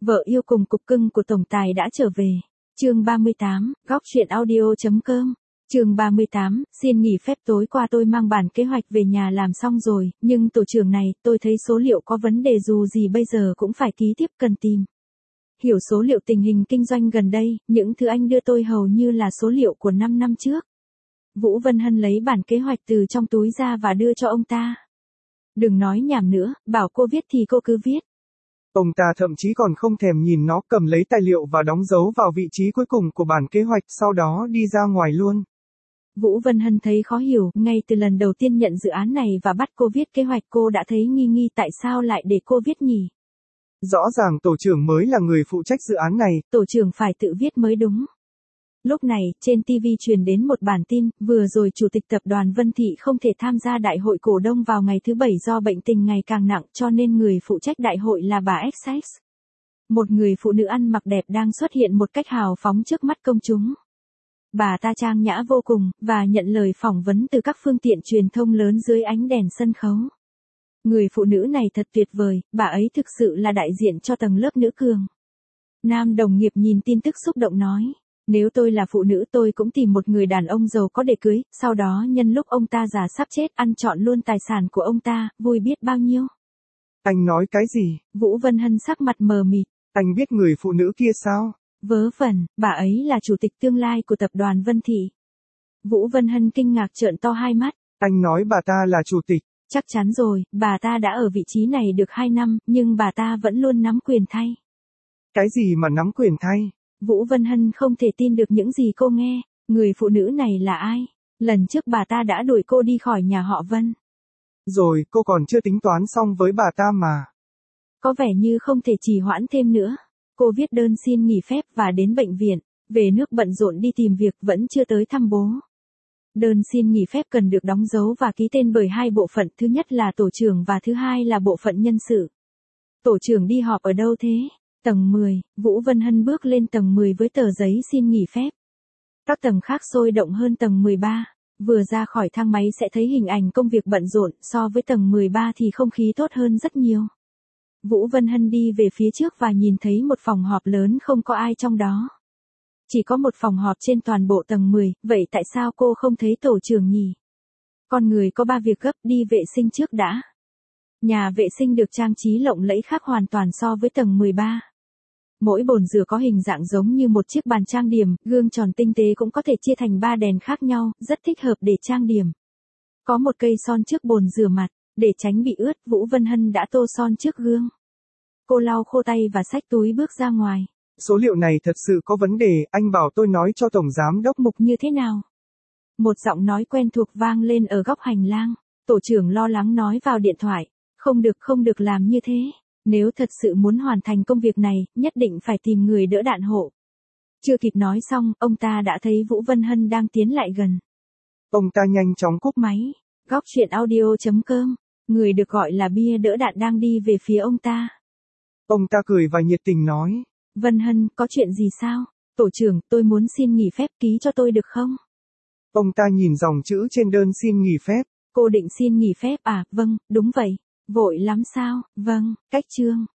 Vợ yêu cùng cục cưng của tổng tài đã trở về. Chương 38, góc truyện audio.com. Chương 38, xin nghỉ phép tối qua tôi mang bản kế hoạch về nhà làm xong rồi, nhưng tổ trưởng này, tôi thấy số liệu có vấn đề dù gì bây giờ cũng phải ký tiếp cần tìm. Hiểu số liệu tình hình kinh doanh gần đây, những thứ anh đưa tôi hầu như là số liệu của 5 năm trước. Vũ Vân Hân lấy bản kế hoạch từ trong túi ra và đưa cho ông ta. Đừng nói nhảm nữa, bảo cô viết thì cô cứ viết. Ông ta thậm chí còn không thèm nhìn nó, cầm lấy tài liệu và đóng dấu vào vị trí cuối cùng của bản kế hoạch, sau đó đi ra ngoài luôn. Vũ Vân Hân thấy khó hiểu, ngay từ lần đầu tiên nhận dự án này và bắt cô viết kế hoạch cô đã thấy nghi nghi tại sao lại để cô viết nhỉ. Rõ ràng tổ trưởng mới là người phụ trách dự án này. Tổ trưởng phải tự viết mới đúng. Lúc này, trên TV truyền đến một bản tin, vừa rồi Chủ tịch Tập đoàn Vân Thị không thể tham gia đại hội cổ đông vào ngày thứ Bảy do bệnh tình ngày càng nặng cho nên người phụ trách đại hội là bà Essex. Một người phụ nữ ăn mặc đẹp đang xuất hiện một cách hào phóng trước mắt công chúng. Bà ta trang nhã vô cùng, và nhận lời phỏng vấn từ các phương tiện truyền thông lớn dưới ánh đèn sân khấu. Người phụ nữ này thật tuyệt vời, bà ấy thực sự là đại diện cho tầng lớp nữ cường. Nam đồng nghiệp nhìn tin tức xúc động nói. Nếu tôi là phụ nữ tôi cũng tìm một người đàn ông giàu có để cưới, sau đó nhân lúc ông ta già sắp chết ăn trọn luôn tài sản của ông ta, vui biết bao nhiêu. Anh nói cái gì? Vũ Vân Hân sắc mặt mờ mịt. Anh biết người phụ nữ kia sao? Vớ vẩn, bà ấy là chủ tịch tương lai của tập đoàn Vân Thị. Vũ Vân Hân kinh ngạc trợn to hai mắt. Anh nói bà ta là chủ tịch. Chắc chắn rồi, bà ta đã ở vị trí này được 2 năm, nhưng bà ta vẫn luôn nắm quyền thay. Cái gì mà nắm quyền thay? Vũ Vân Hân không thể tin được những gì cô nghe. Người phụ nữ này là ai? Lần trước bà ta đã đuổi cô đi khỏi nhà họ Vân. Rồi, cô còn chưa tính toán xong với bà ta mà. Có vẻ như không thể trì hoãn thêm nữa. Cô viết đơn xin nghỉ phép và đến bệnh viện, về nước bận rộn đi tìm việc vẫn chưa tới thăm bố. Đơn xin nghỉ phép cần được đóng dấu và ký tên bởi 2 bộ phận, thứ nhất là tổ trưởng và thứ hai là bộ phận nhân sự. Tổ trưởng đi họp ở đâu thế? Tầng 10, Vũ Vân Hân bước lên tầng 10 với tờ giấy xin nghỉ phép. Các tầng khác sôi động hơn tầng 13. Vừa ra khỏi thang máy sẽ thấy hình ảnh công việc bận rộn, so với tầng 13 thì không khí tốt hơn rất nhiều. Vũ Vân Hân đi về phía trước và nhìn thấy một phòng họp lớn không có ai trong đó. Chỉ có một phòng họp trên toàn bộ tầng 10, vậy tại sao cô không thấy tổ trưởng nhỉ? Con người có 3 việc gấp, đi vệ sinh trước đã. Nhà vệ sinh được trang trí lộng lẫy khác hoàn toàn so với tầng 13. Mỗi bồn rửa có hình dạng giống như một chiếc bàn trang điểm, gương tròn tinh tế cũng có thể chia thành 3 đèn khác nhau, rất thích hợp để trang điểm. Có một cây son trước bồn rửa mặt, để tránh bị ướt, Vũ Vân Hân đã tô son trước gương. Cô lau khô tay và xách túi bước ra ngoài. Số liệu này thật sự có vấn đề, anh bảo tôi nói cho Tổng Giám Đốc Mục như thế nào? Một giọng nói quen thuộc vang lên ở góc hành lang. Tổ trưởng lo lắng nói vào điện thoại. Không được làm như thế. Nếu thật sự muốn hoàn thành công việc này, nhất định phải tìm người đỡ đạn hộ. Chưa kịp nói xong, ông ta đã thấy Vũ Vân Hân đang tiến lại gần. Ông ta nhanh chóng cúp máy. Góc truyện audio.com. Người được gọi là bia đỡ đạn đang đi về phía ông ta. Ông ta cười và nhiệt tình nói. Vân Hân, có chuyện gì sao? Tổ trưởng, tôi muốn xin nghỉ phép, ký cho tôi được không? Ông ta nhìn dòng chữ trên đơn xin nghỉ phép. Cô định xin nghỉ phép à? Vâng, đúng vậy. Vội lắm sao? Vâng, cách chương.